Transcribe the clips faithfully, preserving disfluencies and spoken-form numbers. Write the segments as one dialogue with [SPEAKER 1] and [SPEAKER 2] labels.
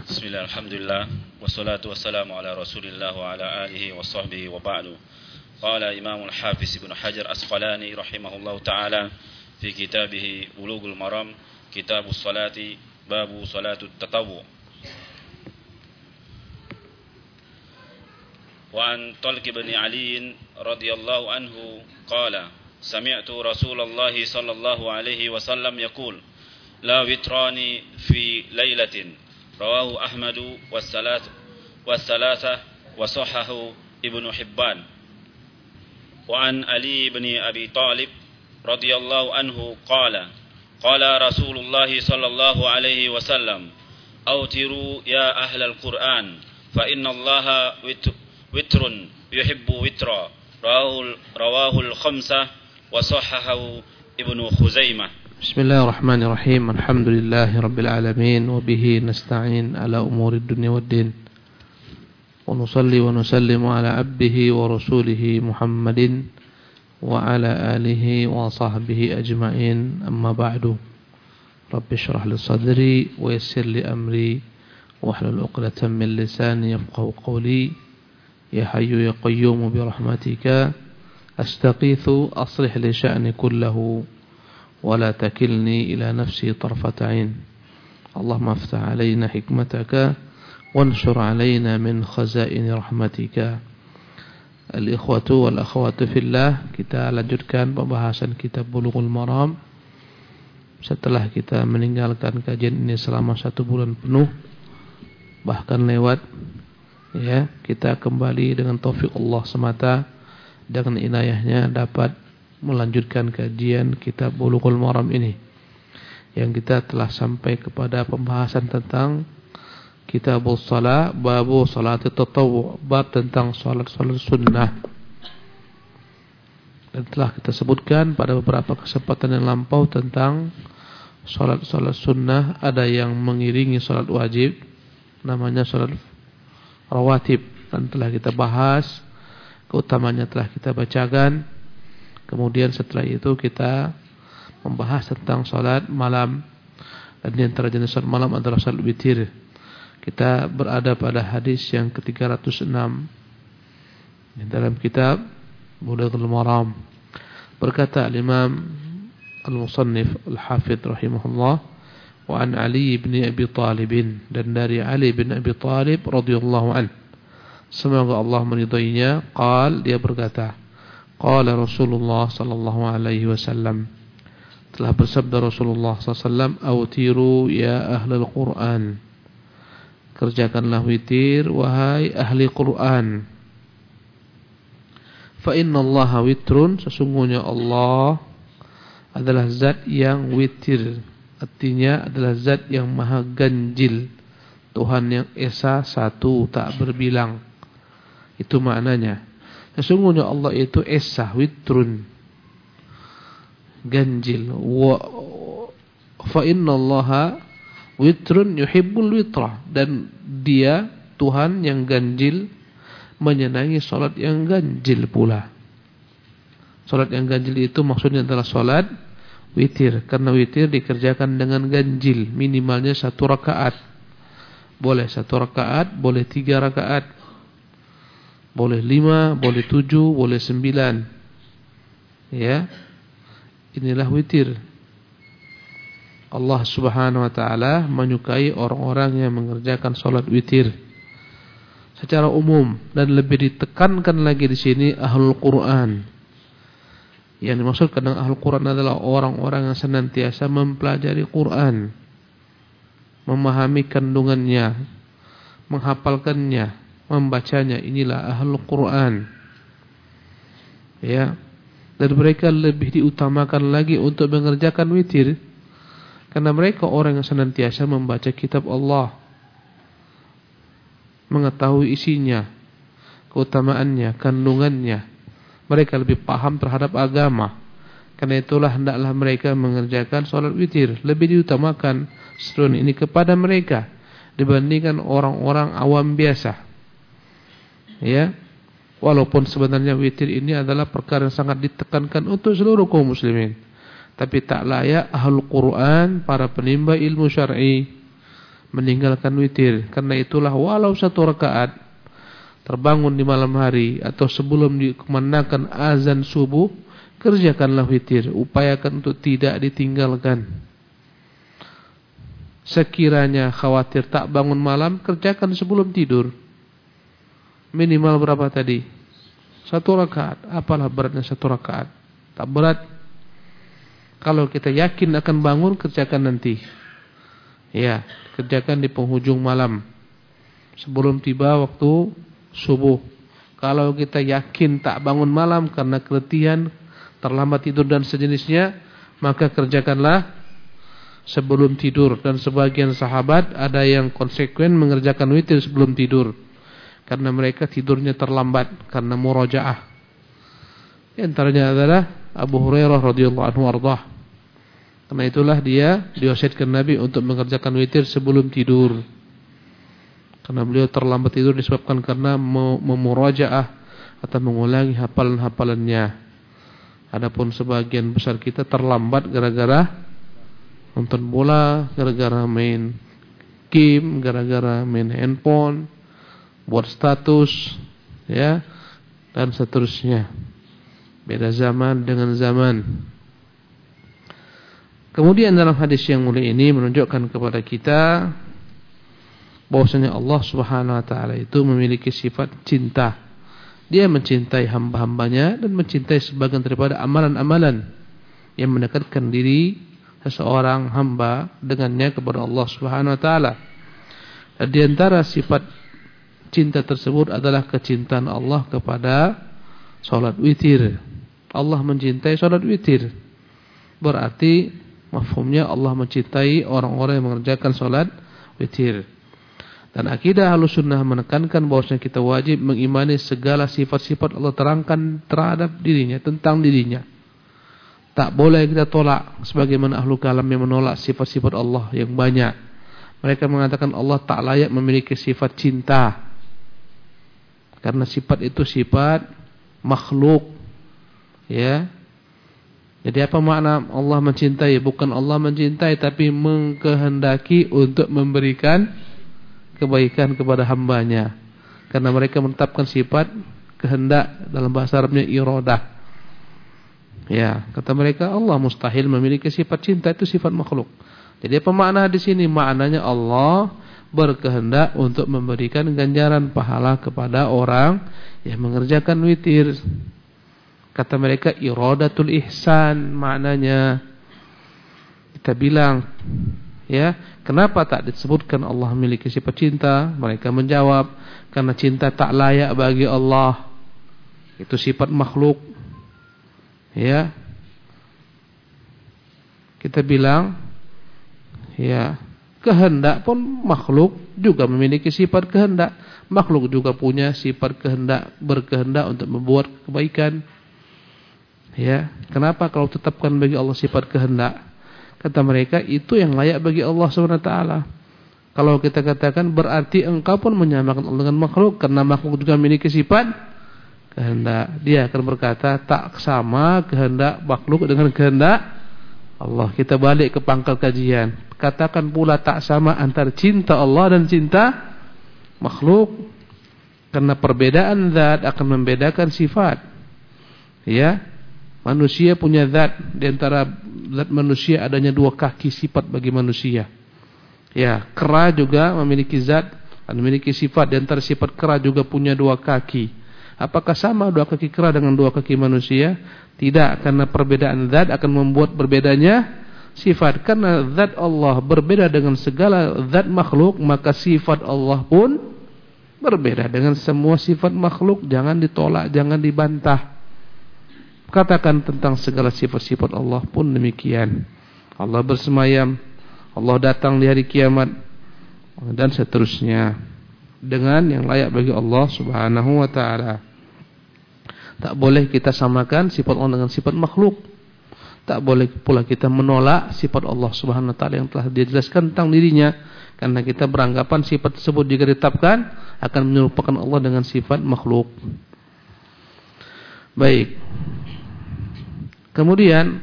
[SPEAKER 1] Bismillah, alhamdulillah, wassalatu wassalamu ala rasulillah wa ala alihi wa sahbihi wa ba'du. Qala Imam al-Hafiz Ibn Hajar Asqalani rahimahullahu ta'ala fi kitabih Bulughul Maram, Kitabus Salati, Babu Salatut Tatawwu. Wa an Talq bin Ali radhiyallahu anhu qala sami'tu Rasulullah sallallahu alaihi wasallam yaqul la witrani fi lailatin. Rawahu Ahmadu wassalat wassalasa wa sahahu Ibnu Hibban. Wa an Ali bin Abi Talib radhiyallahu anhu qala qala Rasulullah sallallahu alaihi wasallam awtiru ya ahlal Qur'an fa inna Allaha witrun yuhibbu witra. Rawahu rawahu al-khamsah wa sahahu Ibnu Khuzaimah.
[SPEAKER 2] Bismillahirrahmanirrahim. Alhamdulillahi rabbil alamin wa bihi nasta'in ala umuri dunya waddin. Wa nusalli wa nusallimu ala abdihi wa rasulihi Muhammadin wa ala alihi wa sahbihi ajma'in. Amma ba'du. Rabbi shrah li sadri wa yassir li amri wa hlul 'uqdatam min lisani yafqahu qawli. Ya hayyu ya qayyum bi rahmatika astaghithu aslih li sya'ni kullahu ولا تكلني إلى نفسي طرفة عين. اللهم افتح علينا حكمتك وانشر علينا من خزائن رحمتك. الإخوة والأخوات في الله, kita lanjutkan pembahasan kitab Bulughul Maram setelah kita meninggalkan kajian ini selama satu bulan penuh, bahkan lewat. Ya, kita kembali dengan taufik Allah semata, dengan inayahnya dapat melanjutkan kajian kitab Bulughul Maram ini, yang kita telah sampai kepada pembahasan tentang Kitabus Shalah, babu salat tatawwu, bab tentang salat-salat sunnah. Dan telah kita sebutkan pada beberapa kesempatan yang lampau tentang salat-salat sunnah. Ada yang mengiringi salat wajib, namanya salat rawatib, dan telah kita bahas keutamanya, telah kita bacakan. Kemudian setelah itu kita membahas tentang salat malam, dan di antara jenis salat malam adalah salat witir. Kita berada pada hadis yang ke tiga ratus enam dalam kitab Bulughul Maram. Berkata al-Imam al-Musannif al-Hafidh rahimahullah, wa an Ali bin Abi Talib, dan dari Ali bin Abi Talib radhiyallahu anhu, semoga Allah meridainya, qal, dia berkata, qala Rasulullah sallallahu alaihi wasallam, telah bersabda Rasulullah sallallahu alaihi wasallam, awtiru ya ahlal Qur'an, kerjakanlah witir wahai ahli Qur'an. Fa inna Allaha witrun, sesungguhnya Allah adalah zat yang witir, artinya adalah zat yang maha ganjil, Tuhan yang esa satu tak berbilang. Itu maknanya. Sesungguhnya Allah itu esa, witrun, ganjil. Wa fa inna Allaha witrun yuhibbul witra, dan dia Tuhan yang ganjil menyenangi salat yang ganjil pula. Salat yang ganjil itu maksudnya adalah salat witir, karena witir dikerjakan dengan ganjil, minimalnya satu rakaat. Boleh satu rakaat, boleh tiga rakaat, boleh lima, boleh tujuh, boleh sembilan. Ya, inilah witir. Allah subhanahu wa ta'ala menyukai orang-orang yang mengerjakan salat witir secara umum, dan lebih ditekankan lagi di sini ahlul Quran. Yang dimaksudkan dengan ahlul Quran adalah orang-orang yang senantiasa mempelajari Quran, memahami kandungannya, menghafalkannya, membacanya. Inilah ahlul Quran. Ya, dan mereka lebih diutamakan lagi untuk mengerjakan witir, karena mereka orang yang senantiasa membaca kitab Allah, mengetahui isinya, keutamaannya, kandungannya. Mereka lebih paham terhadap agama. Karena itulah hendaklah mereka mengerjakan salat witir, lebih diutamakan seruan ini kepada mereka dibandingkan orang-orang awam biasa. Ya, walaupun sebenarnya witir ini adalah perkara yang sangat ditekankan untuk seluruh kaum muslimin, tapi tak layak ahlul Quran, para penimba ilmu syar'i, meninggalkan witir. Karena itulah walau satu rakaat terbangun di malam hari atau sebelum dikumandangkan azan subuh, kerjakanlah witir. Upayakan untuk tidak ditinggalkan. Sekiranya khawatir tak bangun malam, kerjakan sebelum tidur. Minimal berapa tadi? Satu rakaat. Apalah beratnya satu rakaat? Tak berat. Kalau kita yakin akan bangun, kerjakan nanti. Ya, kerjakan di penghujung malam sebelum tiba waktu subuh. Kalau kita yakin tak bangun malam karena keletihan, terlambat tidur dan sejenisnya, maka kerjakanlah sebelum tidur. Dan sebagian sahabat ada yang konsekuen mengerjakan witir sebelum tidur karena mereka tidurnya terlambat karena murajaah. Di antaranya adalah Abu Hurairah radhiyallahu anhu ardhah. Karena itulah dia diwasiatkan Nabi untuk mengerjakan witir sebelum tidur. Karena beliau terlambat tidur disebabkan karena memurajaah atau mengulangi hafalan-hafalannya. Adapun sebagian besar kita terlambat gara-gara nonton bola, gara-gara main game, gara-gara main handphone, buat status, ya, dan seterusnya. Beda zaman dengan zaman. Kemudian dalam hadis yang mulia ini menunjukkan kepada kita bahwasanya Allah Subhanahu wa taala itu memiliki sifat cinta. Dia mencintai hamba-hambanya dan mencintai sebagian daripada amalan-amalan yang mendekatkan diri seseorang hamba dengannya kepada Allah Subhanahu wa taala. Dan di antara sifat cinta tersebut adalah kecintaan Allah kepada salat witir. Allah mencintai salat witir. Berarti mafhumnya Allah mencintai orang-orang yang mengerjakan salat witir. Dan akidah Ahlussunnah menekankan bahwasanya kita wajib mengimani segala sifat-sifat Allah terangkan terhadap dirinya, tentang dirinya. Tak boleh kita tolak sebagaimana ahlu kalam yang menolak sifat-sifat Allah yang banyak. Mereka mengatakan Allah tak layak memiliki sifat cinta. Karena sifat itu sifat makhluk. Ya. Jadi apa makna Allah mencintai? Bukan Allah mencintai, tapi mengkehendaki untuk memberikan kebaikan kepada hambanya. Karena mereka menetapkan sifat kehendak, dalam bahasa Arabnya iradah. Ya, kata mereka Allah mustahil memiliki sifat cinta, itu sifat makhluk. Jadi apa makna di sini? Maknanya Allah berkehendak untuk memberikan ganjaran pahala kepada orang yang mengerjakan witir. Kata mereka iradatul ihsan, maknanya. Kita bilang, ya, kenapa tak disebutkan Allah memiliki sifat cinta? Mereka menjawab, karena cinta tak layak bagi Allah. Itu sifat makhluk. Ya. Kita bilang, ya, kehendak pun makhluk juga memiliki sifat kehendak. Makhluk juga punya sifat kehendak, berkehendak untuk membuat kebaikan. Ya, kenapa kalau tetapkan bagi Allah sifat kehendak? Kata mereka itu yang layak bagi Allah subhanahu wa taala. Kalau kita katakan berarti engkau pun menyamakan Allah dengan makhluk, karena makhluk juga memiliki sifat kehendak. Dia akan berkata tak sama kehendak makhluk dengan kehendak Allah. Kita balik ke pangkal kajian. Katakan pula tak sama antara cinta Allah dan cinta makhluk. Karena perbedaan zat akan membedakan sifat. Ya. Manusia punya zat, di antara zat manusia adanya dua kaki, sifat bagi manusia. Ya, kera juga memiliki zat, memiliki sifat. Di antara sifat kera juga punya dua kaki. Apakah sama dua kaki kera dengan dua kaki manusia? Tidak, karena perbedaan zat akan membuat berbedanya sifat. Karena zat Allah berbeda dengan segala zat makhluk, maka sifat Allah pun berbeda dengan semua sifat makhluk. Jangan ditolak, jangan dibantah. Katakan tentang segala sifat-sifat Allah pun demikian. Allah bersemayam, Allah datang di hari kiamat, dan seterusnya, dengan yang layak bagi Allah subhanahu wa ta'ala. Tak boleh kita samakan sifat Allah dengan sifat makhluk. Tak boleh pula kita menolak sifat Allah subhanahu wa ta'ala yang telah dijelaskan tentang dirinya. Karena kita beranggapan sifat tersebut jika ditetapkan akan menyerupakan Allah dengan sifat makhluk. Baik. Kemudian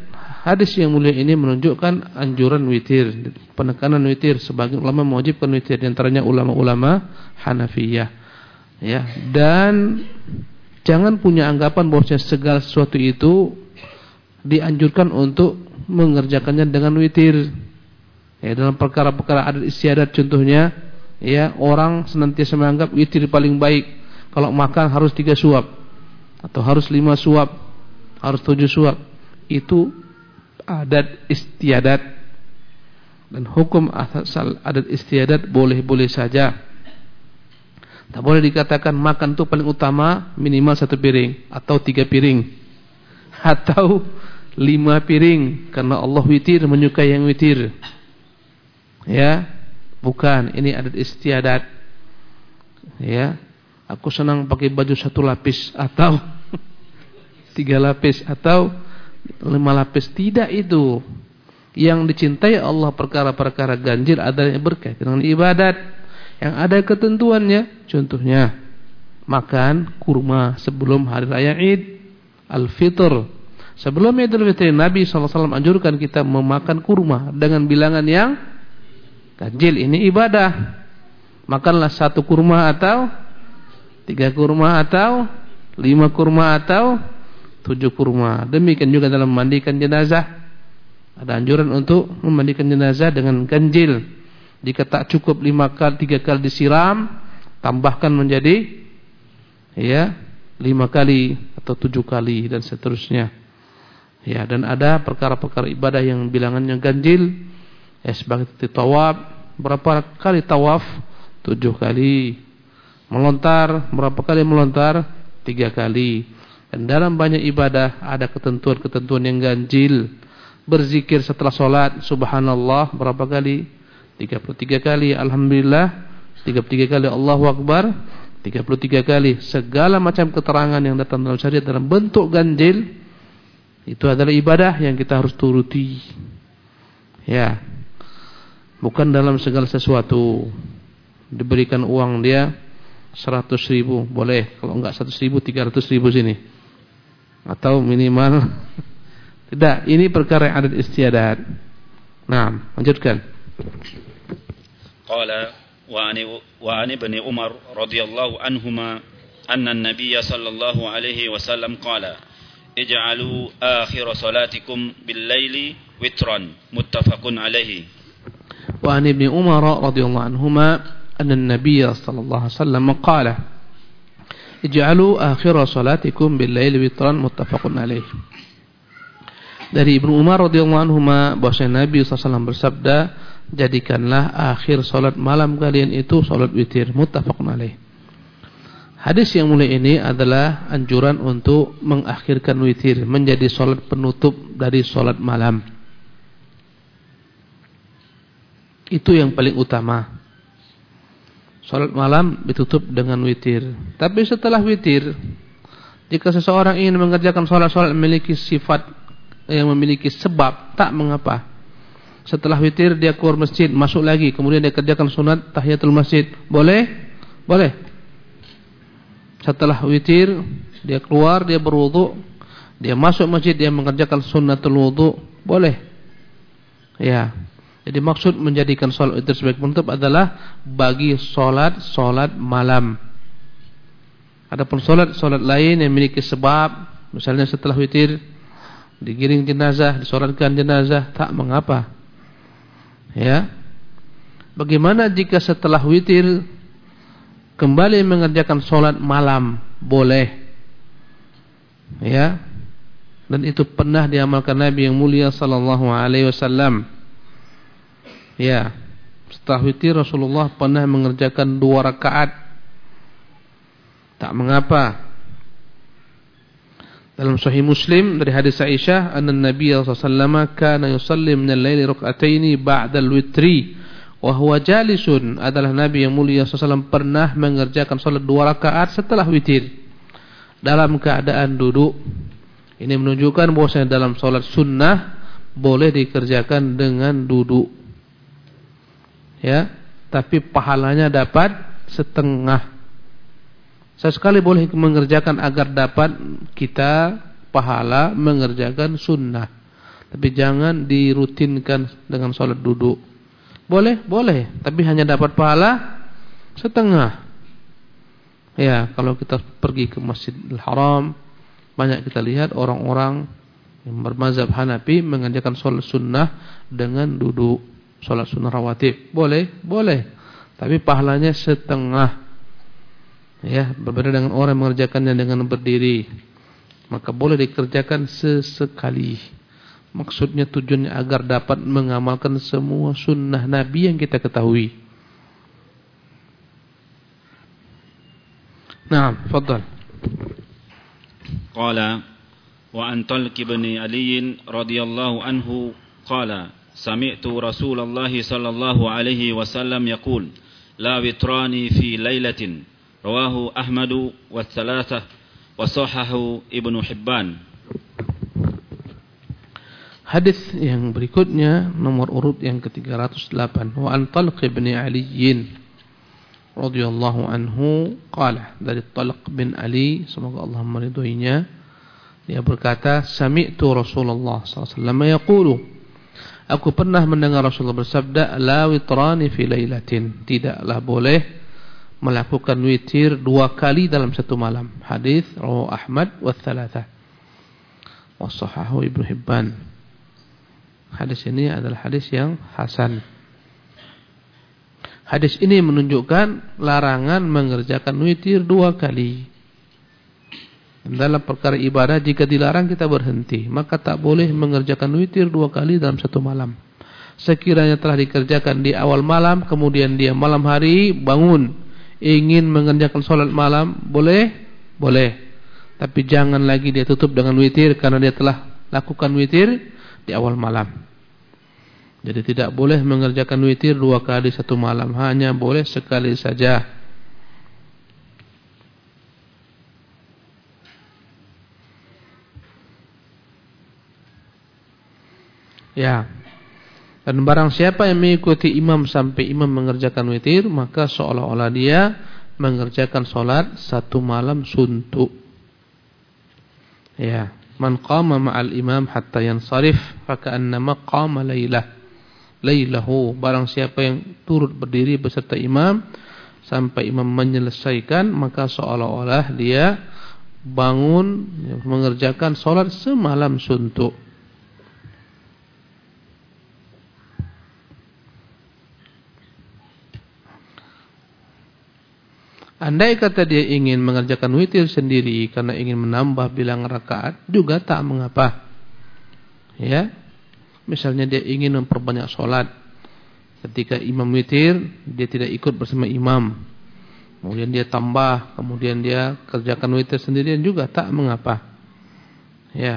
[SPEAKER 2] hadis yang mulia ini menunjukkan anjuran witir, penekanan witir. Sebagian ulama mewajibkan witir, di antaranya ulama-ulama Hanafiyah. Ya, dan jangan punya anggapan bahwa segala sesuatu itu dianjurkan untuk mengerjakannya dengan witir. Ya, dalam perkara-perkara adat istiadat contohnya, ya, orang senantiasa menganggap witir paling baik. Kalau makan harus tiga suap, atau harus lima suap, harus tujuh suap. Itu adat istiadat, dan hukum asal adat istiadat boleh-boleh saja. Tak boleh dikatakan makan itu paling utama minimal satu piring, atau tiga piring, atau lima piring, karena Allah witir, menyukai yang witir. Ya, bukan, ini adat istiadat. Ya, aku senang pakai baju satu lapis atau tiga lapis atau lima lapis. Tidak itu. Yang dicintai Allah perkara-perkara ganjil adanya berkaitan dengan ibadat yang ada ketentuannya. Contohnya makan kurma sebelum hari raya Id Al-Fitr. Sebelum Idul Fitri, Nabi shallallahu alaihi wasallam anjurkan kita memakan kurma dengan bilangan yang ganjil. Ini ibadah. Makanlah satu kurma atau tiga kurma atau lima kurma atau tujuh kurma. Demikian juga dalam memandikan jenazah. Ada anjuran untuk memandikan jenazah dengan ganjil. Jika tak cukup lima kali, tiga kali disiram, tambahkan menjadi ya lima kali atau tujuh kali dan seterusnya. Ya, dan ada perkara-perkara ibadah yang bilangannya ganjil. Ya, sebagai tawaf, berapa kali tawaf? Tujuh kali. Melontar, berapa kali melontar? Tiga kali. Dan dalam banyak ibadah ada ketentuan-ketentuan yang ganjil. Berzikir setelah sholat, subhanallah, berapa kali? tiga puluh tiga kali. Alhamdulillah, tiga puluh tiga kali. Allahu Akbar, tiga puluh tiga kali. Segala macam keterangan yang datang dalam syariat dalam bentuk ganjil, itu adalah ibadah yang kita harus turuti. Ya, bukan dalam segala sesuatu. Diberikan uang dia seratus ribu, boleh. Kalau enggak seratus ribu, tiga ratus ribu sini. Atau minimal tidak, ini perkara yang adat istiadat. Nah, lanjutkan.
[SPEAKER 1] Qala wa ani wa ani ibn Umar radhiyallahu anhuma anna an-nabiy sallallahu alaihi wasallam qala ij'alu akhir salatikum bil-laili witran muttafaqun alaihi.
[SPEAKER 2] Wa ani ibn Umar radhiyallahu anhuma anna an-nabiy sallallahu alaihi wasallam qala ij'alu akhir salatikum bil-laili witran muttafaqun alaih. Dari Ibnu Umar radhiyallahu anhuma bahwasanya Nabi sallallahu alaihi wasallam bersabda, jadikanlah akhir salat malam kalian itu salat witir, muttafaqun alaih. Hadis yang mulia ini adalah anjuran untuk mengakhirkan witir menjadi salat penutup dari salat malam. Itu yang paling utama. Salat malam ditutup dengan witir. Tapi setelah witir, jika seseorang ingin mengerjakan salat-salat memiliki sifat yang memiliki sebab, tak mengapa. Setelah witir dia keluar masjid, masuk lagi, kemudian dia kerjakan sunat tahiyatul masjid, boleh? Boleh. Setelah witir dia keluar, dia berwudu, dia masuk masjid, dia mengerjakan sunnatul wudu, boleh. Ya. Jadi maksud menjadikan salat witir sebagai penutup adalah bagi salat-salat malam. Adapun salat-salat lain yang memiliki sebab, misalnya setelah witir digiring jenazah, disolatkan jenazah, tak mengapa. Ya. Bagaimana jika setelah witir kembali mengerjakan salat malam? Boleh. Ya. Dan itu pernah diamalkan Nabi yang mulia sallallahu alaihi wasallam. Ya, setelah witir Rasulullah pernah mengerjakan dua rakaat. Tak mengapa. Dalam Sahih Muslim dari hadis Aisyah, anna Nabi sallallahu alaihi wasallam kana yusalli min al-laili rak'ataini ba'da al-witri wa huwa jalisun. Adalah Nabi yang mulia sallallahu alaihi wasallam pernah mengerjakan salat dua rakaat setelah witir dalam keadaan duduk. Ini menunjukkan bahwasanya dalam salat sunnah boleh dikerjakan dengan duduk. Ya, tapi pahalanya dapat setengah. Sesekali boleh mengerjakan agar dapat kita pahala mengerjakan sunnah. Tapi jangan dirutinkan dengan sholat duduk. Boleh, boleh, tapi hanya dapat pahala setengah. Ya, kalau kita pergi ke Masjidil Haram, banyak kita lihat orang-orang yang bermazhab Hanafi mengerjakan sholat sunnah dengan duduk, sholat sunnah rawatib. Boleh, boleh, tapi pahalanya setengah. Ya, berbeda dengan orang yang mengerjakannya dengan berdiri. Maka boleh dikerjakan sesekali. Maksudnya tujuannya agar dapat mengamalkan semua sunnah Nabi yang kita ketahui. Nah, fadhal.
[SPEAKER 1] Qala wa an Talq bin Ali radhiyallahu anhu qala sami'tu Rasulullah sallallahu alaihi wasallam yaqul la witrani fi lailatin rawahu Ahmad wa thalathah wa sahahahu Ibnu Hibban.
[SPEAKER 2] Hadis yang berikutnya nomor urut yang ke tiga ratus delapan. Wa an Talq bin Ali radhiyallahu anhu qala, dari Talq bin Ali, semoga Allah meridhoinya, dia berkata, sami'tu Rasulullah sallallahu alaihi wasallam yaqulu, aku pernah mendengar Rasulullah bersabda, la witrani fi lailatin, tidaklah boleh melakukan witir dua kali dalam satu malam. Hadis rawahu Ahmad wa thalathah wa sahahahu Ibnu Hibban. Hadis ini adalah hadis yang hasan. Hadis ini menunjukkan larangan mengerjakan witir dua kali. Dalam perkara ibadah, jika dilarang kita berhenti, maka tak boleh mengerjakan witir dua kali dalam satu malam. Sekiranya telah dikerjakan di awal malam, kemudian dia malam hari bangun ingin mengerjakan sholat malam, boleh? Boleh. Tapi jangan lagi dia tutup dengan witir, karena dia telah lakukan witir di awal malam. Jadi tidak boleh mengerjakan witir dua kali satu malam, hanya boleh sekali saja. Ya. Dan barang siapa yang mengikuti imam sampai imam mengerjakan witir, maka seolah-olah dia mengerjakan solat satu malam suntuk. Ya. Man qama ma'al imam hatta yansarif faka'annama qama lailah. Lailahu, barang siapa yang turut berdiri beserta imam sampai imam menyelesaikan, maka seolah-olah dia bangun mengerjakan solat semalam suntuk. Andai kata dia ingin mengerjakan witir sendiri karena ingin menambah bilangan rakaat, juga tak mengapa. Ya. Misalnya dia ingin memperbanyak sholat, ketika imam witir dia tidak ikut bersama imam, kemudian dia tambah, kemudian dia kerjakan witir sendirian, juga tak mengapa. Ya,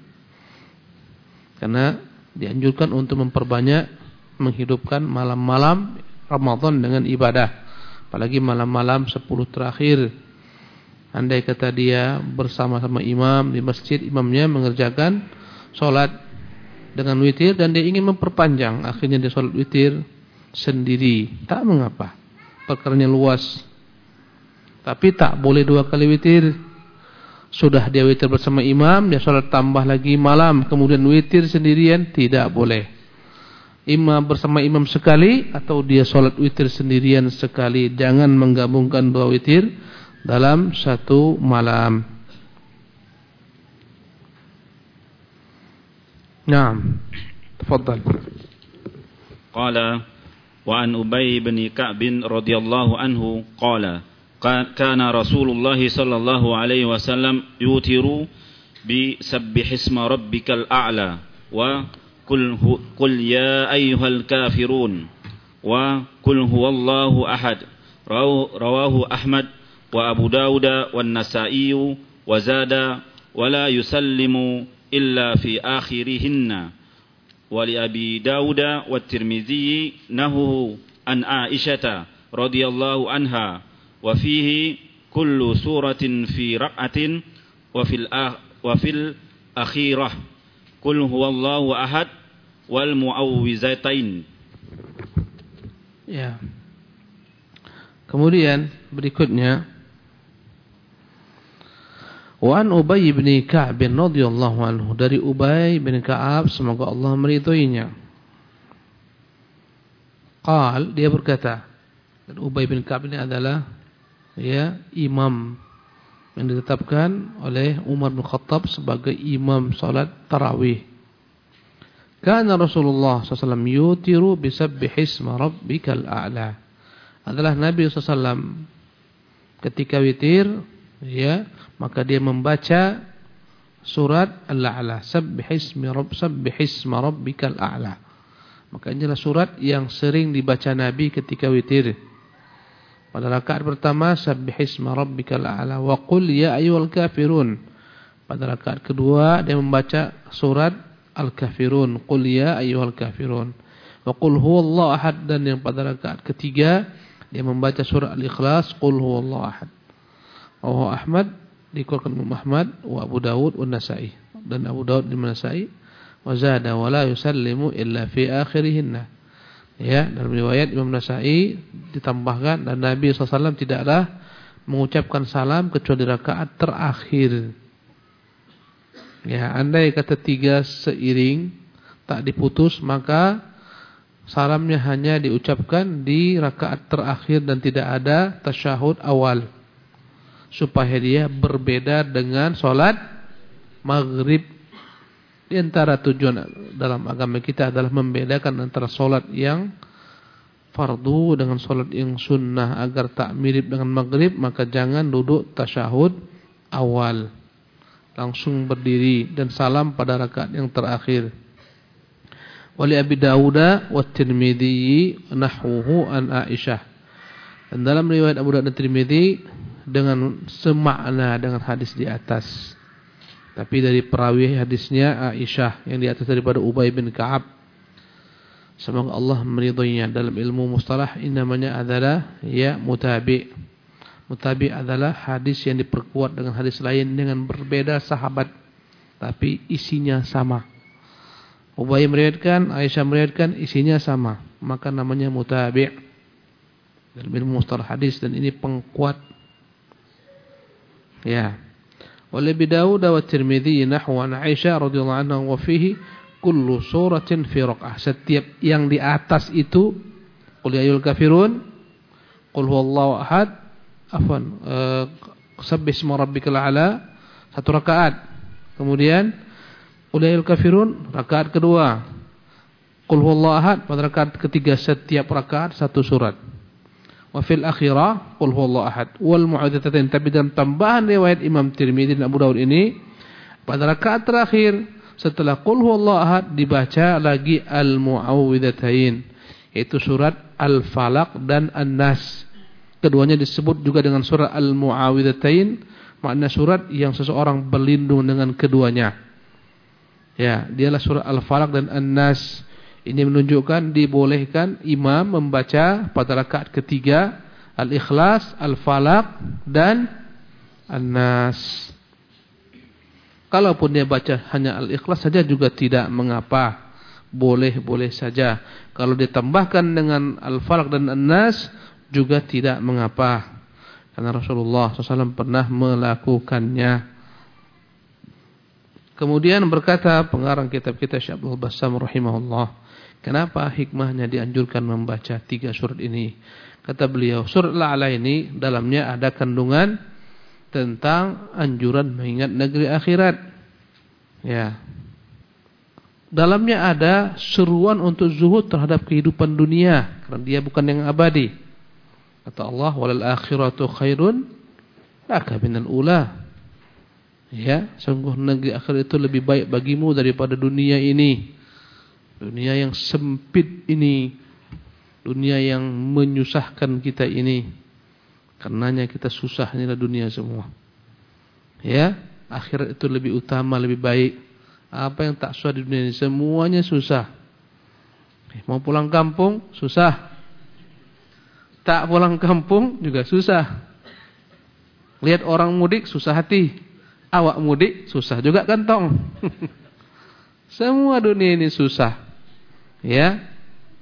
[SPEAKER 2] karena dianjurkan untuk memperbanyak, menghidupkan malam-malam Ramadan dengan ibadah, apalagi malam-malam sepuluh terakhir. Andai kata dia bersama-sama imam di masjid, imamnya mengerjakan sholat dengan witir dan dia ingin memperpanjang, akhirnya dia sholat witir sendiri, tak mengapa, perkaranya luas. Tapi tak boleh dua kali witir. Sudah dia witir bersama imam, dia sholat tambah lagi malam, kemudian witir sendirian, tidak boleh. Imam bersama imam sekali, atau dia sholat witir sendirian sekali. Jangan menggabungkan dua witir dalam satu malam. Naam, tafadhal.
[SPEAKER 1] Qala wa an Ubay bin Ka'b radhiyallahu anhu qala kana Rasulullah sallallahu alaihi wasallam yutiru bi sabbihisma rabbikal a'la wa qul qul ya ayyuhal kafirun wa qul huwallahu ahad. Rawahu Ahmad wa Abu Dawud wa Nasa'i wa zada wa la yusallimu illa fi akhirihinna. Wa li Abi Dawud wa Tirmidzi nahu an Aisyah radhiyallahu anha wa fihi kullu suratin fi raq'atin wa fil wa fil akhirah qul huwallahu ahad wal muawwizatain.
[SPEAKER 2] Ya. Kemudian berikutnya Wa an Ubay bin Ka'ab radhiyallahu anhu, dari Ubay bin Ka'ab semoga Allah meridhoinya. Qal, dia berkata, dan Ubay bin Ka'ab ini adalah ya imam yang ditetapkan oleh Umar bin Khattab sebagai imam salat tarawih. Kana Rasulullah sallallahu alaihi wasallam yutiru bisabbihisma rabbikal a'la. Adalah Nabi sallallahu alaihi wasallam ketika witir, ya, maka dia membaca surat Al-A'la, sabbihismi rabb sabbihisma rabbikal a'la. Maka inilah surat yang sering dibaca Nabi ketika witir. Pada rakaat pertama sabbihisma rabbikal a'la wa qul ya ayyuhal kafirun. Pada rakaat kedua dia membaca surat Al-Kafirun, qul ya ayyuhal kafirun. Wa qul huwallahu ahad, dan yang pada rakaat ketiga dia membaca surah Al-Ikhlas, qul huwallahu ahad. Rawahu Ahmad, dikeluarkan Imam Ahmad, wa Abu Dawud wa Nasa'i, dan Abu Dawud dan Nasa'i, wa zada wa la yusallimu illa fi akhirihinna. Ya, dalam riwayat Imam Nasa'i ditambahkan, dan Nabi sallallahu alaihi wasallam tidaklah mengucapkan salam kecuali rakaat terakhir. Ya, andai kata tiga seiring tak diputus, maka salamnya hanya diucapkan di rakaat terakhir dan tidak ada tasyahud awal, supaya dia berbeda dengan solat maghrib. Di antara tujuan dalam agama kita adalah membedakan antara solat yang fardu dengan solat yang sunnah, agar tak mirip dengan maghrib. Maka jangan duduk tasyahud awal, langsung berdiri dan salam pada rakaat yang terakhir. Wali Abi Dawud wa Tirmidzi nahwuhu an Aisyah. Dan dalam riwayat Abu Dawud dan Tirmidzi dengan semakna dengan hadis di atas, tapi dari perawi hadisnya Aisyah yang di atas daripada Ubay bin Ka'ab. Semoga Allah meridhoinya. Dalam ilmu mustalah ini namanya adalah ya mutabi'. Mutabi adalah hadis yang diperkuat dengan hadis lain dengan berbeda sahabat, tapi isinya sama. Ubay meriwayatkan, Aisyah meriwayatkan, isinya sama, maka namanya mutabi' dalam ilmu mustalah hadis, dan ini pengkuat. Ya. Wali Abi Dawud wa Tirmidzi nahwa an Aisyah radhiyallahu anha wa fihi kullu suratin fi raq'ah. Setiap yang di atas itu, qul ya ayyuhal kafirun, qul huwallahu ahad, afwan, uh, sabbih isma rabbikal a'la, satu rakaat. Kemudian qul ya ayyuhal kafirun, rakaat kedua. Qul huwallahu ahad, pada rakaat ketiga. Setiap rakaat satu surat. Wa fil akhirah qul huwallahu ahad wal mu'adzatatain. Tapi dalam tambahan riwayat Imam Tirmidzi dan Abu Dawud ini, pada rakaat terakhir setelah qul huwallahu ahad dibaca lagi al mu'awwidzatain, yaitu surat Al-Falaq dan An-Nas. Keduanya disebut juga dengan surah Al-Mu'awwidzatain, makna surat yang seseorang berlindung dengan keduanya. Ya, dialah surah Al-Falaq dan An-Nas. Ini menunjukkan dibolehkan imam membaca pada rakaat ketiga Al-Ikhlas, Al-Falaq dan An-Nas. Kalaupun dia baca hanya Al-Ikhlas saja juga tidak mengapa. Boleh-boleh saja. Kalau ditambahkan dengan Al-Falaq dan An-Nas juga tidak mengapa, karena Rasulullah sallallahu alaihi wasallam pernah melakukannya. Kemudian berkata pengarang kitab kita Syekh Abdul Bassam rahimahullah, kenapa hikmahnya dianjurkan membaca tiga surat ini? Kata beliau, surat Al-A'la ini dalamnya ada kandungan tentang anjuran mengingat negeri akhirat. Ya. Dalamnya ada seruan untuk zuhud terhadap kehidupan dunia, karena dia bukan yang abadi. Kata Allah, walal akhiratu khairun laka minal ula. Ya, sungguh negeri akhirat itu lebih baik bagimu daripada dunia ini. Dunia yang sempit ini, dunia yang menyusahkan kita ini. Karenanya kita susah, inilah dunia semua. Ya, akhirat itu lebih utama, lebih baik. Apa yang tak susah di dunia ini semuanya susah. Mau pulang kampung susah. Tak pulang kampung juga susah. Lihat orang mudik susah hati. Awak mudik susah juga kantong. Semua dunia ini susah. Ya.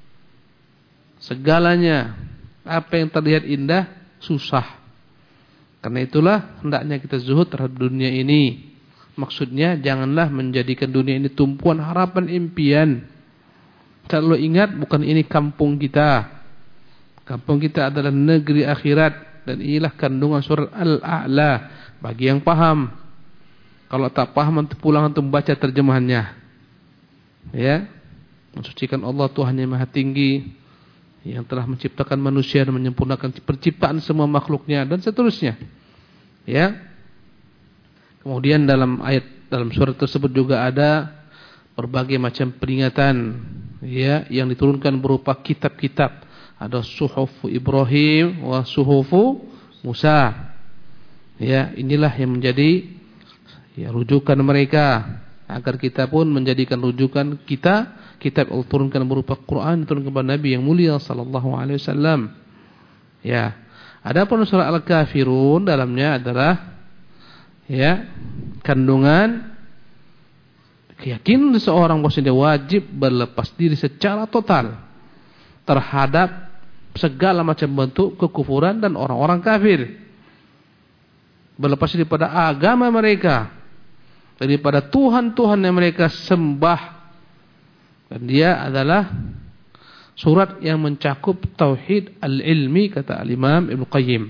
[SPEAKER 2] Segalanya apa yang terlihat indah susah. Karena itulah hendaknya kita zuhud terhadap dunia ini. Maksudnya janganlah menjadikan dunia ini tumpuan harapan impian. Selalu ingat, bukan ini kampung kita. Kampung kita adalah negeri akhirat. Dan inilah kandungan surat Al-A'la bagi yang paham. Kalau tak paham, nanti pulang untuk membaca terjemahannya. Ya, mensucikan Allah Tuhan yang Maha Tinggi, yang telah menciptakan manusia dan menyempurnakan penciptaan semua makhluknya, dan seterusnya. Ya. Kemudian dalam ayat dalam surat tersebut juga ada berbagai macam peringatan, ya, yang diturunkan berupa kitab-kitab. Ada suhuf Ibrahim wa suhufu Musa. Ya, inilah yang menjadi ya rujukan mereka, agar kita pun menjadikan rujukan kita. Kitab Allah turunkan berupa Quran, turunkan kepada Nabi yang mulia sallallahu alaihi wasallam. Ya. Adapun surah Al-Kafirun dalamnya adalah ya kandungan keyakinan seorang bahwa dia wajib berlepas diri secara total terhadap segala macam bentuk kekufuran dan orang-orang kafir. Berlepas diri pada agama mereka, daripada Tuhan-Tuhan yang mereka sembah. Dan dia adalah surat yang mencakup tauhid al-ilmi, kata al-Imam Ibnu Qayyim.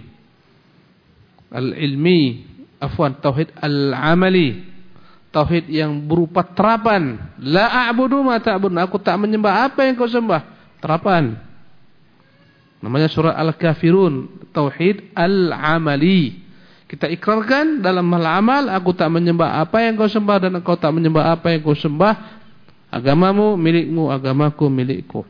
[SPEAKER 2] Al-ilmi, afwan, tauhid al-amali, tauhid yang berupa terapan. La a'budu ma ta'budun, aku tak menyembah apa yang kau sembah. Terapan. Namanya surah Al-Kafirun, tauhid al-amali. Kita ikrarkan dalam hal amal, aku tak menyembah apa yang kau sembah dan engkau tak menyembah apa yang kau sembah. Agamamu milikmu, agamaku milikku.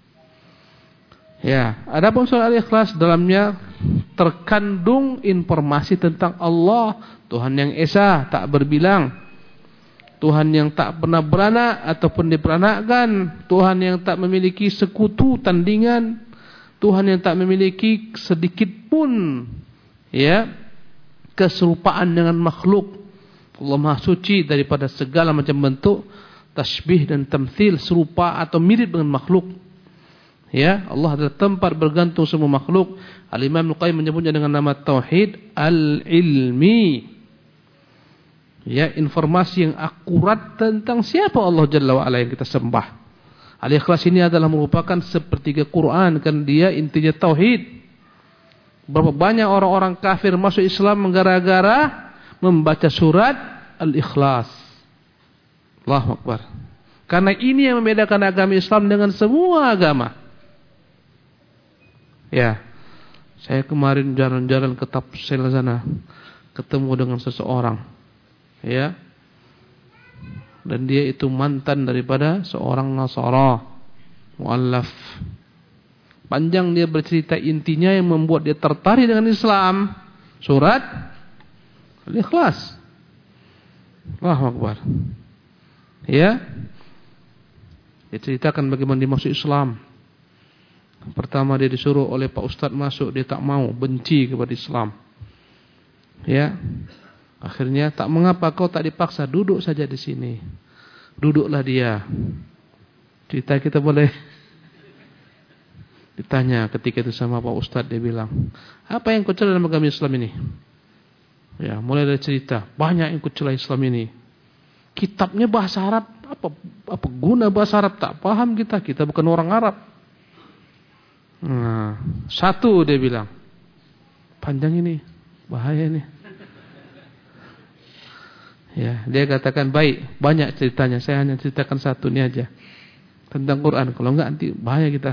[SPEAKER 2] Ya, adapun surah Al-Ikhlas dalamnya terkandung informasi tentang Allah, Tuhan yang esa, tak berbilang, Tuhan yang tak pernah beranak ataupun diperanakkan, Tuhan yang tak memiliki sekutu tandingan, Tuhan yang tak memiliki sedikit pun ya keserupaan dengan makhluk. Allah Maha Suci daripada segala macam bentuk tasbih dan tamthil, serupa atau mirip dengan makhluk. Ya, Allah adalah tempat bergantung semua makhluk. Al-Imam Ibnu Qayyim menyebutnya dengan nama tauhid al-ilmi. Ya, informasi yang akurat tentang siapa Allah Jalla wa Ala yang kita sembah. Al-Ikhlas ini adalah merupakan sepertiga Quran, kan dia intinya tauhid. Berapa banyak orang-orang kafir masuk Islam gara-gara membaca surat Al-Ikhlas. Allahu Akbar. Karena ini yang membedakan agama Islam dengan semua agama. Ya, saya kemarin jalan-jalan ke Tapsel sana, ketemu dengan seseorang, ya, dan dia itu mantan daripada seorang Nasara, mu'allaf. Panjang dia bercerita, intinya yang membuat dia tertarik dengan Islam surat Al-Ikhlas. Allahu Akbar. Ya, dia ceritakan bagaimana dia masuk Islam. Pertama dia disuruh oleh Pak Ustadz masuk, dia tak mau, benci kepada Islam. Ya, akhirnya tak mengapa kau tak dipaksa, duduk saja di sini. Duduklah dia. Cerita kita boleh. Ditanya ketika itu sama Pak Ustadz, dia bilang, apa yang kau cela dalam agama Islam ini? Ya, mulai dari cerita, banyak yang kau cela Islam ini. Kitabnya bahasa Arab, apa apa guna bahasa Arab, tak paham kita, kita bukan orang Arab. Nah, satu dia bilang, panjang ini, bahaya ini. Ya, dia katakan baik, banyak ceritanya, saya hanya ceritakan satu ini aja tentang Quran. Kalau enggak nanti bahaya kita.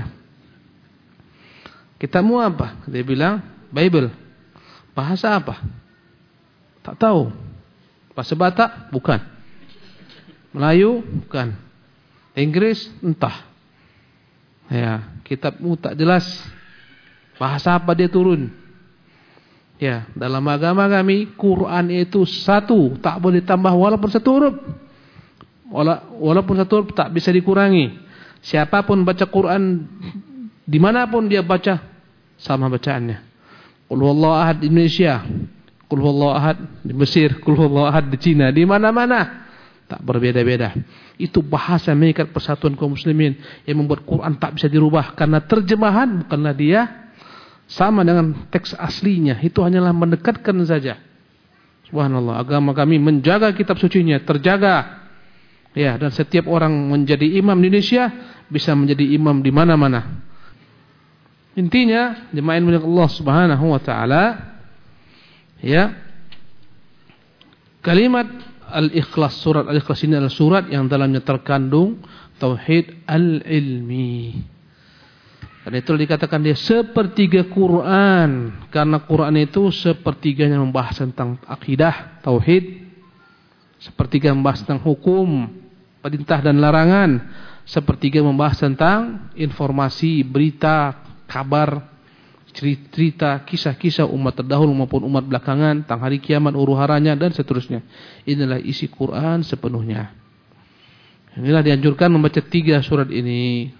[SPEAKER 2] Kita mau apa? Dia bilang Bible. Bahasa apa? Tak tahu. Bahasa Batak? Bukan. Melayu? Bukan. Inggris? Entah. Ya, kitabmu tak jelas. Bahasa apa dia turun? Ya, dalam agama kami Quran itu satu, tak boleh tambah walaupun satu huruf. Walaupun satu huruf tak bisa dikurangi. Siapapun baca Quran dimanapun dia baca, sama bacaannya. Qul huwallahu ahad di Indonesia, Qul huwallahu ahad di Mesir, Qul huwallahu ahad di Cina, di mana-mana tak berbeda-beda. Itu bahasa mengikat persatuan kaum muslimin yang membuat Quran tak bisa dirubah, karena terjemahan bukanlah dia sama dengan teks aslinya, itu hanyalah mendekatkan saja. Subhanallah, agama kami menjaga kitab sucinya, terjaga. Ya, dan setiap orang menjadi imam di Indonesia bisa menjadi imam di mana-mana. Intinya, jemaah yang mulia Allah Subhanahu wa taala, ya. Kalimat Al-Ikhlas, surat Al-Ikhlas ini adalah surat yang dalamnya terkandung tauhid al-ilmi. Dan itu dikatakan dia sepertiga Quran, karena Quran itu sepertiganya membahas tentang akidah, tauhid, sepertiga membahas tentang hukum, perintah dan larangan, sepertiga membahas tentang informasi, berita, kabar, cerita, kisah-kisah umat terdahulu maupun umat belakangan tentang hari kiamat, huru-haranya dan seterusnya. Inilah isi Quran sepenuhnya. Inilah dianjurkan membaca tiga surat ini.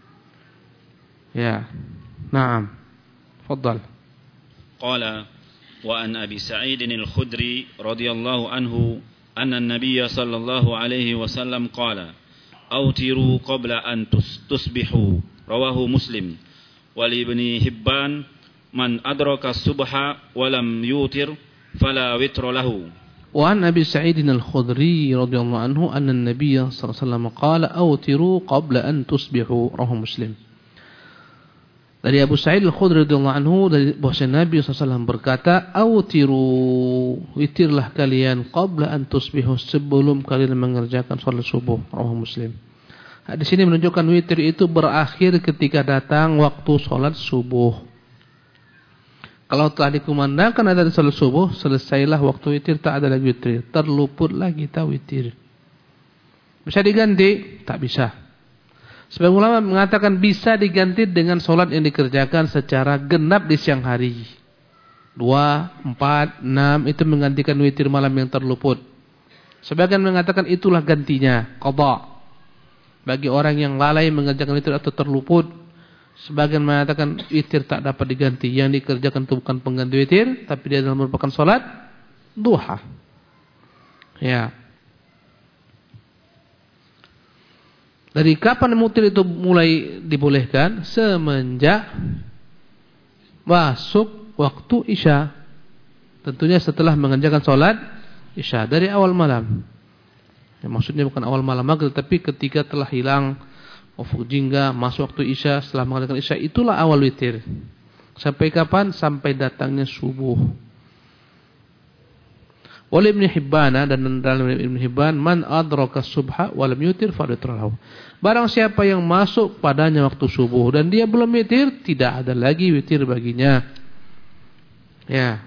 [SPEAKER 2] Ya. Naam. Fadhal.
[SPEAKER 1] Qala wa an Abi Sa'id al-Khudri radhiyallahu anhu anna an-nabiy sallallahu alaihi wasallam qala awtiru qabla an tusbihu rawahu Muslim. Wali ibni Hibban man adraka subha walam yutir fala witra lahu.
[SPEAKER 2] Wa an Abi Sa'id al-Khudri radhiyallahu anhu anna an-nabiy sallallahu alaihi wasallam qala awtiru qabla an tusbihu rawahu Muslim. Dari Abu Sa'id al-Khudri radhiyallahu anhu, dari bahwasanya Nabi sallallahu alaihi wasallam berkata, awtiru, witirlah kalian qabla an tusbihu, sebelum kalian mengerjakan salat subuh rawahu Muslim. Di sini menunjukkan witir itu berakhir ketika datang waktu sholat subuh. Kalau telah dikumandangkan ada sholat subuh, selesailah waktu witir, tak ada lagi witir, terluputlah kita witir. Bisa diganti? Tak bisa. Sebagian ulama mengatakan bisa diganti dengan sholat yang dikerjakan secara genap di siang hari. Dua, empat, enam itu menggantikan witir malam yang terluput. Sebagian mengatakan itulah gantinya, qadha. Bagi orang yang lalai mengerjakan witir atau terluput, sebagian mengatakan witir tak dapat diganti. Yang dikerjakan itu bukan pengganti witir, tapi dia adalah merupakan salat duha. Ya. Dari kapan witir itu mulai dibolehkan? Semenjak masuk waktu Isya. Tentunya setelah mengerjakan salat Isya, dari awal malam. Ya, maksudnya bukan awal malam maghrib, tapi ketika telah hilang ufuk jingga, masuk waktu Isya, setelah mengerjakan Isya, itulah awal witir. Sampai kapan? Sampai datangnya subuh. Oleh Ibn Hibban, dan dalam Ibn Hibban, man adraka subha walam yutir falitralahu. Barang siapa yang masuk padanya waktu subuh dan dia belum witir, tidak ada lagi witir baginya. Ya.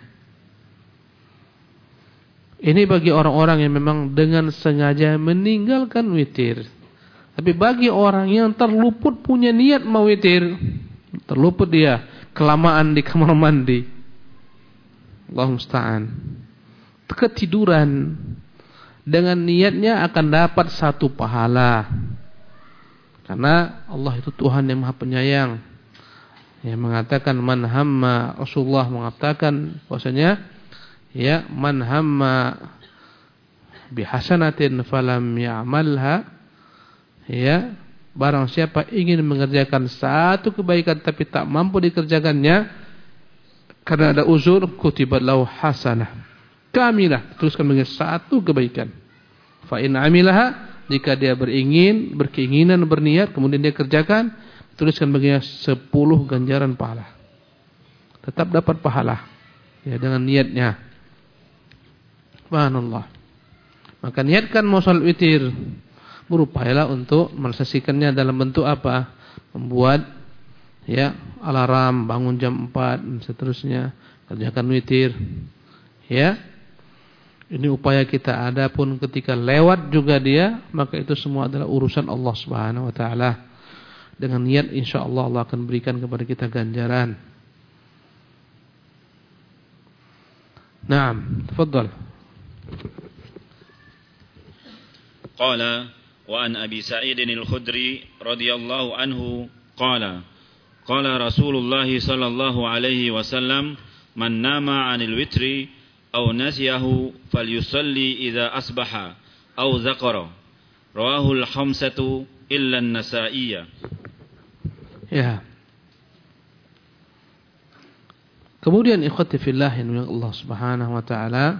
[SPEAKER 2] Ini bagi orang-orang yang memang dengan sengaja meninggalkan witir. Tapi bagi orang yang terluput punya niat mau witir, terluput dia, kelamaan di kamar mandi, Allahu musta'an, ketiduran, dengan niatnya akan dapat satu pahala. Karena Allah itu Tuhan yang Maha Penyayang. Yang mengatakan man hamma, Rasulullah mengatakan bahwasanya ya, man hamma bihasanatin falam ya'malha, ya, barang siapa ingin mengerjakan satu kebaikan tapi tak mampu dikerjakannya karena ada uzur, kutibat lahu hasanah kamilah, teruskan menjadi satu kebaikan. Fa in amilaha, jika dia beringin, berkeinginan, berniat, kemudian dia kerjakan, tuliskan baginya sepuluh ganjaran pahala. Tetap dapat pahala, ya, dengan niatnya. Subhanallah. Maka niatkan mau salat witir, berupayalah untuk menyelesaikannya dalam bentuk apa? Membuat, ya, alarm bangun jam empat dan seterusnya, kerjakan witir. Ya. Ini upaya kita. Adapun ketika lewat juga dia, maka itu semua adalah urusan Allah Subhanahu wa taala. Dengan niat insyaallah Allah akan berikan kepada kita ganjaran. Naam, tafadhal.
[SPEAKER 1] Qala wa an Abi Sa'id al-Khudri radhiyallahu anhu qala qala Rasulullah sallallahu alaihi wasallam man nama 'anil witri aw nasiyahu falyusalli idza asbaha aw dzakara rawahu al-khamsatu illa an-Nasa'iyyah.
[SPEAKER 2] Ya. Kemudian ikhwati fillah yang Allah Subhanahu wa taala,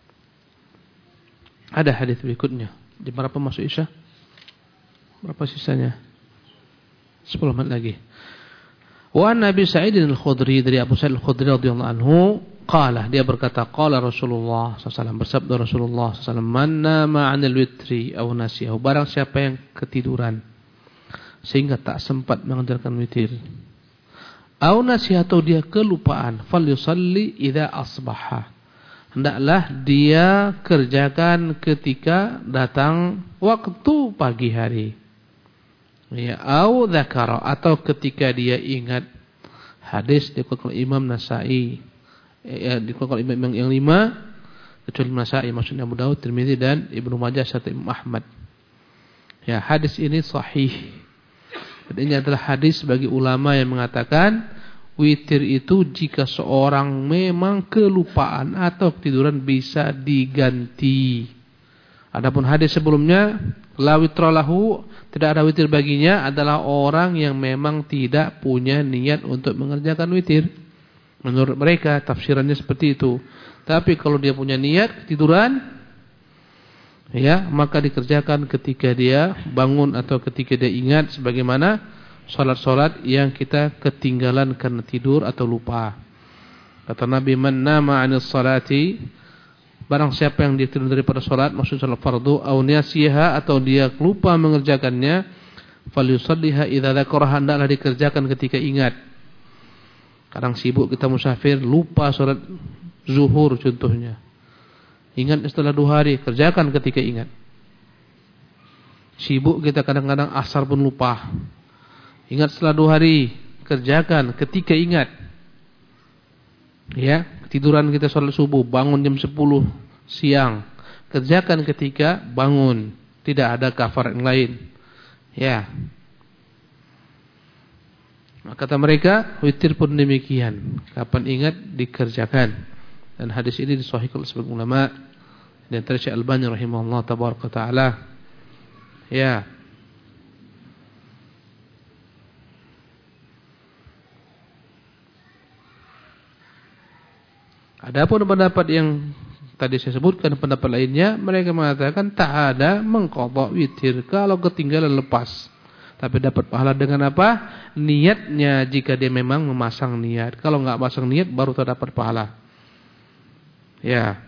[SPEAKER 2] ada hadis berikutnya. Di berapa masuk Isya? Berapa sisanya? sepuluh menit lagi. Wa Nabi Sa'id al-Khudri, dari Abu Sa'id al-Khudri radhiyallahu anhu, qala, dia berkata, qala Rasulullah sallallahu alaihi wasallam, bersabda Rasulullah sallallahu alaihi wasallam, man nama 'anil witri aw nasiyahu, barang siapa yang ketiduran sehingga tak sempat mengerjakan witir, aw nasiyatu, dia kelupaan, falyusalli idza asbaha, hendaklah dia kerjakan ketika datang waktu pagi hari. Ya, aw dzakara, atau ketika dia ingat. Hadis dikeluarkan Imam Nasa'i, ya, dikeluarkan Imam yang lima kecuali Nasa'i, maksudnya Abu Daud, Tirmidzi dan Ibnu Majah serta Imam Ahmad. Ya, hadis ini sahih. Dan ini adalah hadis bagi ulama yang mengatakan witir itu jika seorang memang kelupaan atau ketiduran bisa diganti. Adapun hadis sebelumnya, la witra lahu, tidak ada witir baginya, adalah orang yang memang tidak punya niat untuk mengerjakan witir. Menurut mereka tafsirannya seperti itu. Tapi kalau dia punya niat ketiduran, ya, maka dikerjakan ketika dia bangun atau ketika dia ingat, sebagaimana salat-salat yang kita ketinggalan karena tidur atau lupa. Kata Nabi, man nama 'anis salati, barang siapa yang dia tidur daripada salat, maksud salat fardu, aw nasiha, atau dia lupa mengerjakannya, falyusalliha idza dzakaraha, hendaklah dikerjakan ketika ingat. Kadang sibuk kita musafir, lupa salat zuhur contohnya, ingat setelah dua hari, kerjakan ketika ingat. Sibuk kita kadang-kadang asar pun lupa, ingat setelah dua hari, kerjakan ketika ingat. Ya, ketiduran kita sholat subuh, bangun jam sepuluh siang, kerjakan ketika bangun, tidak ada kafarat yang lain. Ya, kata mereka witir pun demikian, kapan ingat dikerjakan. Dan hadis ini disahihkan oleh sebagian ulama, dan Syekh Al-Albani rahimahullah tabaraka taala. Ya, adapun pendapat yang tadi saya sebutkan, pendapat lainnya, mereka mengatakan tak ada mengqadha witir kalau ketinggalan lepas. Tapi dapat pahala dengan apa? Niatnya, jika dia memang memasang niat. Kalau enggak pasang niat baru terdapat pahala. Ya.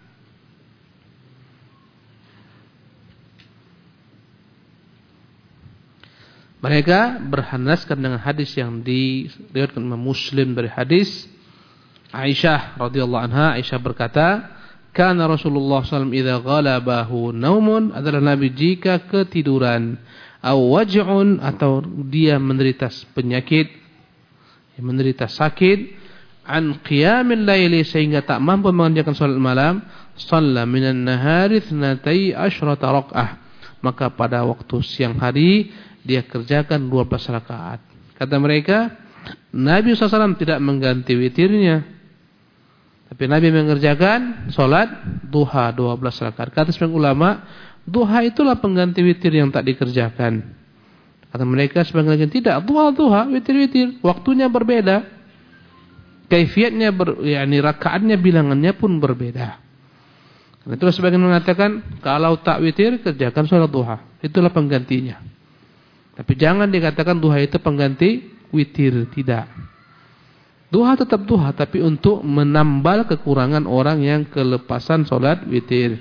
[SPEAKER 2] Mereka berhandaskan dengan hadis yang diriwayatkan Imam Muslim dari hadis Aisyah radhiyallahu anha. Aisyah berkata, kana Rasulullah sallallahu alaihi wasallam idza ghalabahu naumun, adalah Nabi jika ketiduran, aw waj'un, atau dia menderita penyakit, menderita sakit, an qiyamil laili, sehingga tak mampu mengerjakan salat malam, shalla minan nahari tsnatai asyrata rakaah, maka pada waktu siang hari dia kerjakan dua belas rakaat. Kata mereka, Nabi sallallahu alaihi wasallam tidak mengganti witirnya, tapi Nabi mengerjakan salat duha dua belas rakaat. Kata sebagian ulama, duha itulah pengganti witir yang tak dikerjakan. Kata mereka sebagian lagi, tidak, duha duha, witir witir, waktunya berbeda, kaifiatnya ber, yakni rakaatnya, bilangannya pun berbeda. Karena itulah sebagian mengatakan kalau tak witir kerjakan salat duha, itulah penggantinya. Tapi jangan dikatakan duha itu pengganti witir, tidak. Duha tetap duha, tapi untuk menambal kekurangan orang yang kelepasan salat witir.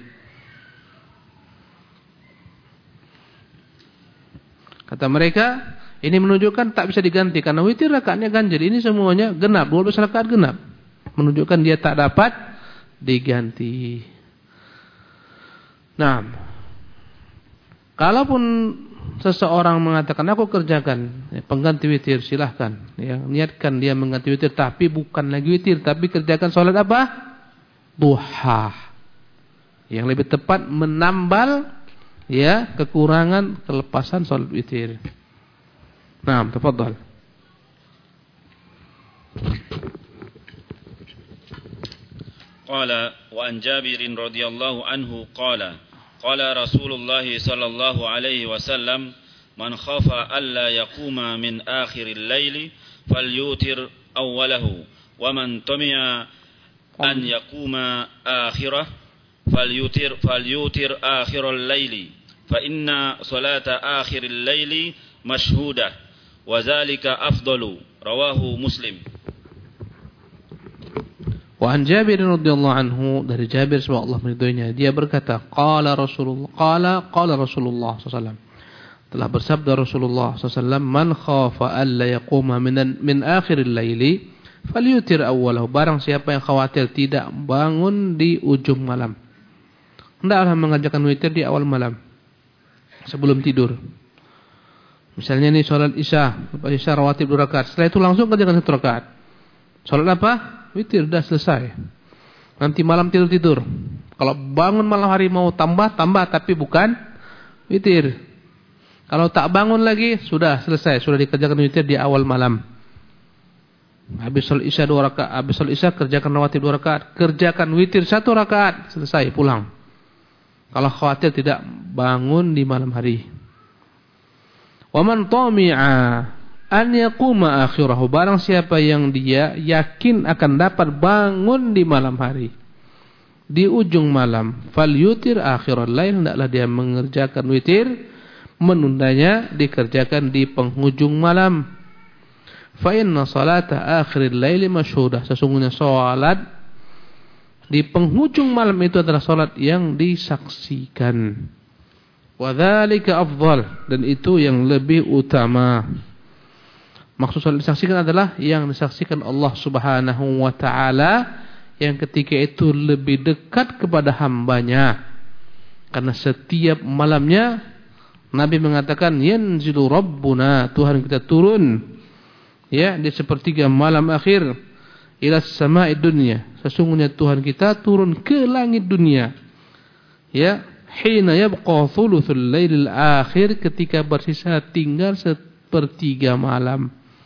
[SPEAKER 2] Kata mereka, ini menunjukkan tak bisa diganti karena witir rakaatnya ganjil. Ini semuanya genap, dua belas rakaat genap, menunjukkan dia tak dapat diganti. Nah, kalaupun seseorang mengatakan aku kerjakan ya, pengganti witir, silahkan ya, niatkan dia mengganti witir, tapi bukan lagi witir, tapi kerjakan salat apa? Duha. Yang lebih tepat menambal ya kekurangan kelepasan salat witir. Naam, tafadhal.
[SPEAKER 1] Qala wa an Jabir radhiyallahu anhu qala qala Rasulullah sallallahu alaihi wasallam man khafa alla yaquma min akhiril laili falyutir awwalahu ومن طمع أن يقوم آخرة فليوتر فليوتر آخر الليل فإن صلاة آخر الليل مشهودة وذلك أفضل رواه مسلم.
[SPEAKER 2] Wa an Jabir radhiyallahu anhu, dari Jabir semoga Allah meridhoinya, dia berkata, qala Rasulullah qala qala Rasulullah sallallahu alaihi wasallam, telah bersabda Rasulullah sallallahu alaihi wasallam, man khafa alla yaquma min min akhiril laili falyutir awwalahu, barang siapa yang khawatir tidak bangun di ujung malam, hendaklah mengerjakan witir di awal malam sebelum tidur. Misalnya ini salat Isya, lepas Isya rawatib dua rakaat, setelah itu langsung kerjakan satu rakaat. Salat apa? Witir, dah selesai. Nanti malam tidur-tidur. Kalau bangun malam hari mau tambah, tambah, tapi bukan witir. Kalau tak bangun lagi, sudah selesai, sudah dikerjakan witir di awal malam. Habis salat Isya dua rakaat, habis salat Isya kerjakan rawatib dua rakaat, kerjakan witir satu rakaat, selesai, pulang. Kalau khawatir tidak bangun di malam hari. Wa man tami'a an yaquma akhirahu, barang siapa yang dia yakin akan dapat bangun di malam hari, di ujung malam, falyutir akhiral lail, hendaklah dia mengerjakan witir, menundanya dikerjakan di penghujung malam. Fa inna salata akhiril laili masyhudah, sesungguhnya salat di penghujung malam itu adalah salat yang disaksikan. Wa dzalika afdal, dan itu yang lebih utama. Maksud salat disaksikan adalah yang disaksikan Allah Subhanahu wa taala, yang ketika itu lebih dekat kepada hambanya. Karena setiap malamnya Nabi mengatakan yanzilu rabbuna, Tuhan kita turun ya di sepertiga malam akhir, ila samai dunya, sesungguhnya Tuhan kita turun ke langit dunia. Ya, hina yabqa thuluthul lailil akhir, ketika bersisa tinggal sepertiga malam.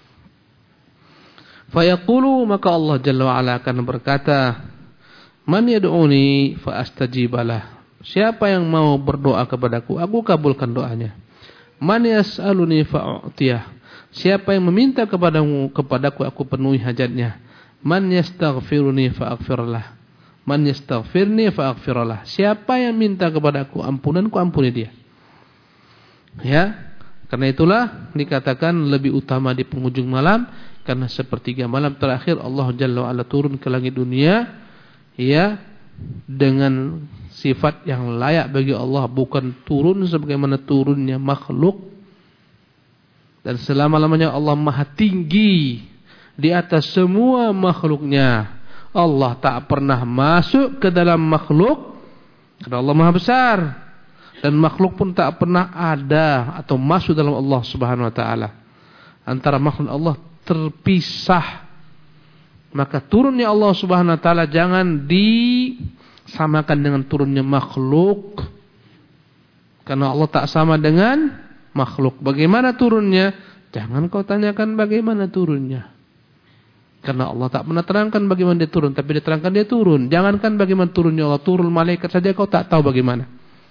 [SPEAKER 2] Fayaqulu, maka Allah Jalla wa'ala akan berkata, man yad'uni fa astajibalah, siapa yang mau berdoa kepadaku, aku kabulkan doanya. Man yas'aluni fa u'tiyah, siapa yang meminta kepadamu, kepadaku aku penuhi hajatnya. Man yastaghfiruni fa aghfirlah, man yastaghfirni fa aghfirlah, siapa yang minta kepadaku ampunan, ku ampuni dia. Ya, karena itulah dikatakan lebih utama di penghujung malam, karena sepertiga malam terakhir Allah Jalla wa'ala turun ke langit dunia ya dengan sifat yang layak bagi Allah, bukan turun sebagaimana turunnya makhluk. Dan selama-lamanya Allah Maha tinggi di atas semua makhluknya. Allah tak pernah masuk ke dalam makhluk karena Allah Maha besar, dan makhluk pun tak pernah ada atau masuk dalam Allah Subhanahu wa taala. Antara makhluk Allah terpisah. Maka turunnya Allah Subhanahu wa taala jangan disamakan dengan turunnya makhluk, karena Allah tak sama dengan makhluk. Bagaimana turunnya? Jangan kau tanyakan bagaimana turunnya, karena Allah tak pernah terangkan bagaimana dia turun, tapi diterangkan dia turun. Jangankan bagaimana turunnya Allah, turun malaikat saja kau tak tahu bagaimana.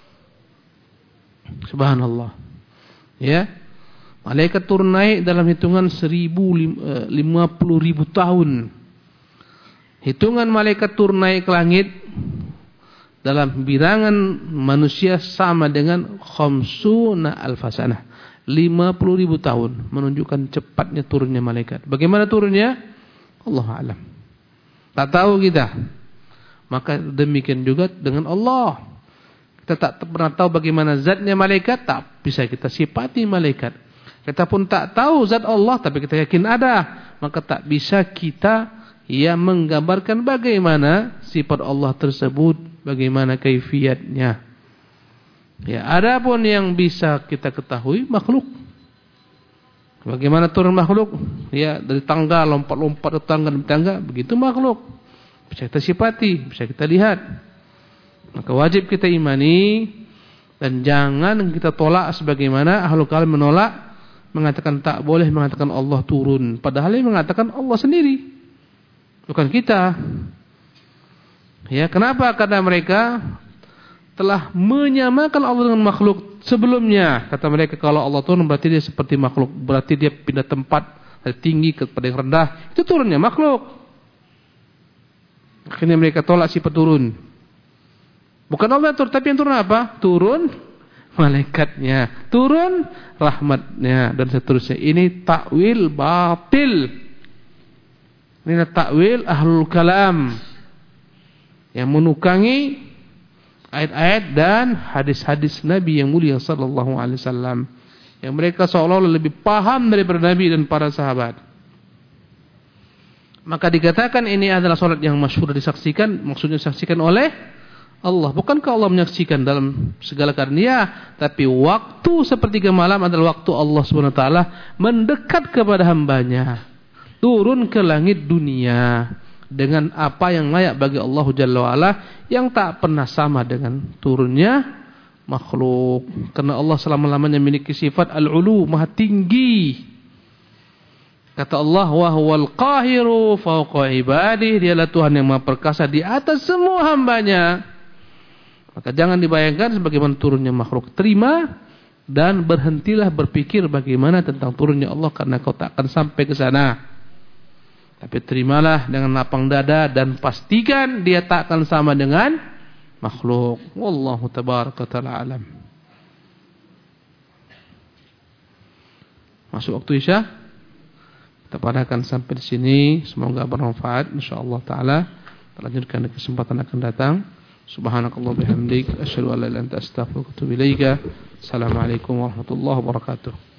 [SPEAKER 2] Subhanallah. Ya, malaikat turun naik dalam hitungan seribu lima puluh ribu tahun. Hitungan malaikat turun naik ke langit dalam bilangan manusia sama dengan khamsuna alfasanah, lima puluh ribu tahun, menunjukkan cepatnya turunnya malaikat. Bagaimana turunnya? Allah alam. Tak tahu kita. Maka demikian juga dengan Allah. Kita tak pernah tahu bagaimana zatnya malaikat, tak bisa kita sifati malaikat. Kita pun tak tahu zat Allah, tapi kita yakin ada. Maka tak bisa kita ya menggambarkan bagaimana sifat Allah tersebut, bagaimana kaifiatnya. Ya, adapun yang bisa kita ketahui makhluk. Bagaimana turun makhluk? Ya, dari tangga lompat-lompat ke tangga demi tangga, begitu makhluk. Bisa kita sifati, bisa kita lihat. Maka wajib kita imani dan jangan kita tolak sebagaimana ahlul kalam menolak, mengatakan tak boleh mengatakan Allah turun, padahal dia mengatakan Allah sendiri, bukan kita. Ya, kenapa? Karena mereka telah menyamakan Allah dengan makhluk sebelumnya. Kata mereka kalau Allah turun berarti dia seperti makhluk, berarti dia pindah tempat dari tinggi kepada yang rendah, itu turunnya makhluk. Akhirnya mereka tolak sifat turun. Bukan Allah yang turun, tapi yang turun apa? Turun malaikatnya, turun rahmatnya, dan seterusnya. Ini takwil batil. Ini takwil ahlul kalam yang menukangi ayat-ayat dan hadis-hadis Nabi yang mulia sallallahu alaihi wasallam, yang mereka seolah-olah lebih paham daripada Nabi dan para sahabat. Maka dikatakan ini adalah salat yang masyhur disaksikan, maksudnya disaksikan oleh Allah. Bukankah Allah menyaksikan dalam segala karunia? Tapi waktu sepertiga malam adalah waktu Allah subhanahu wa taala mendekat kepada hambanya, turun ke langit dunia dengan apa yang layak bagi Allah Jalla wa'ala, yang tak pernah sama dengan turunnya makhluk. Karena Allah selama-lamanya memiliki sifat al-ulu, maha tinggi. Kata Allah, wa huwal qahiru fawqa ibadihi, dialah Tuhan yang maha perkasa di atas semua hambanya. Maka jangan dibayangkan sebagaimana turunnya makhluk. Terima dan berhentilah berpikir bagaimana tentang turunnya Allah, karena kau tak akan sampai ke sana. Tapi terimalah dengan lapang dada dan pastikan dia tak akan sama dengan makhluk. Wallahu tabaraka ta'ala alam. Masuk waktu Isya. Kita padakan sampai di sini, semoga bermanfaat insyaallah taala. Kita lanjutkan di kesempatan akan datang. Subhanakallah bihamdik, asyhadu an la ilaha illa anta astaghfiruka wa atubu ilaika. Assalamualaikum warahmatullahi wabarakatuh.